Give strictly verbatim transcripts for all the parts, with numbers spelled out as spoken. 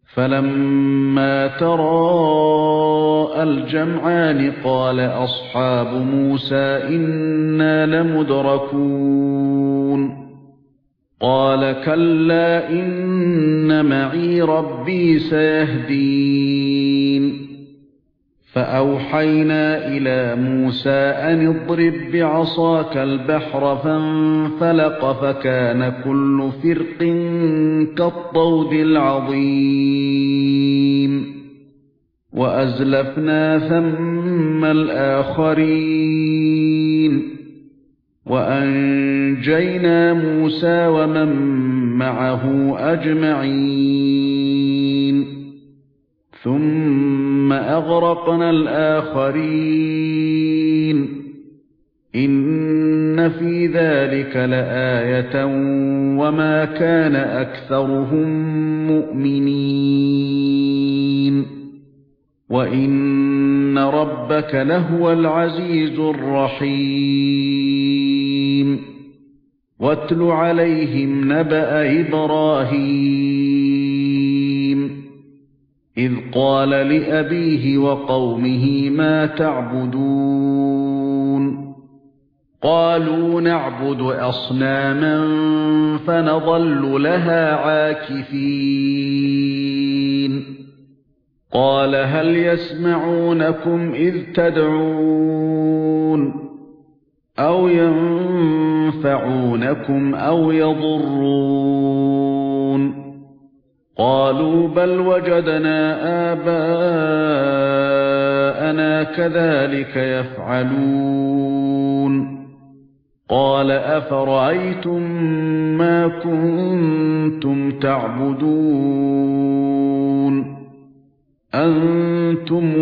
فَلَمَّا تَرَاءَى الْجَمْعَانِ قَالَ أَصْحَابُ مُوسَى إِنَّا لَمُدْرَكُونَ قَالَ كَلَّا إِنَّ مَعِيَ رَبِّي سَيَهْدِينِ فَأَوْحَيْنَا إِلَى مُوسَى أَنِ اضْرِب بِّعَصَاكَ الْبَحْرَ فَانفَلَقَ فَكَانَ كُلُّ فِرْقٍ كَالطَّوْدِ الْعَظِيمِ وَأَزْلَفْنَا ثَمَّ الْآخَرِينَ وَأَنجَيْنَا مُوسَى وَمَن مَّعَهُ أَجْمَعِينَ ثُمَّ أَغْرَقْنَا الْآخَرِينَ إِنَّ فِي ذَلِكَ لَآيَةً وَمَا كَانَ أَكْثَرُهُم مُؤْمِنِينَ وَإِنَّ رَبَّكَ لَهُوَ الْعَزِيزُ الرَّحِيمُ وَاتْلُ عَلَيْهِمْ نَبَأَ إِبْرَاهِيمَ إِذْ قَالَ لِأَبِيهِ وَقَوْمِهِ مَا تَعْبُدُونَ قَالُوا نَعْبُدُ أَصْنَامًا فَنَظَلُّ لَهَا عَاكِفِينَ قَالَ هَلْ يَسْمَعُونَكُمْ إِذْ تَدْعُونَ أَوْ يَنفَعُونَكُمْ أَوْ يَضُرُّونَ قَالُوا بَلْ وَجَدْنَا آبَاءَنَا كَذَلِكَ يَفْعَلُونَ قَالَ أَفَرَأَيْتُم مَّا كُنتُمْ تَعْبُدُونَ أَنتُمْ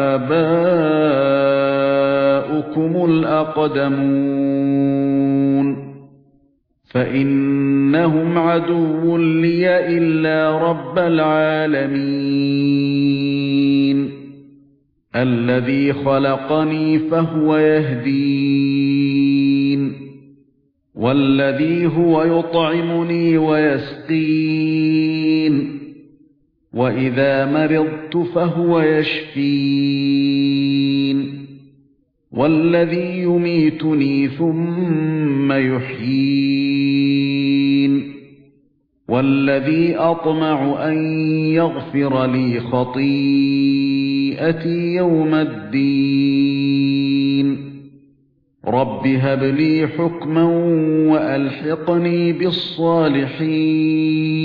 وَآبَاؤُكُمُ الْأَقْدَمُونَ فَإِنَّهُمْ عَدُوٌّ لِّيَ إِلَّا رَبَّ الْعَالَمِينَ الَّذِي خَلَقَنِي فَهُوَ يَهْدِينِ وَالَّذِي هُوَ يُطْعِمُنِي وَيَسْقِينِ وَإِذَا مَرِضْتُ فَهُوَ يَشْفِينِ وَالَّذِي يُمِيتُنِي ثُمَّ يُحْيِينِ وَالَّذِي أَطْمَعُ أَن يَغْفِرَ لِي خَطِيئَتِي يَوْمَ الدِّينِ رَبِّ هَبْ لِي حُكْمًا وَأَلْحِقْنِي بِالصَّالِحِينَ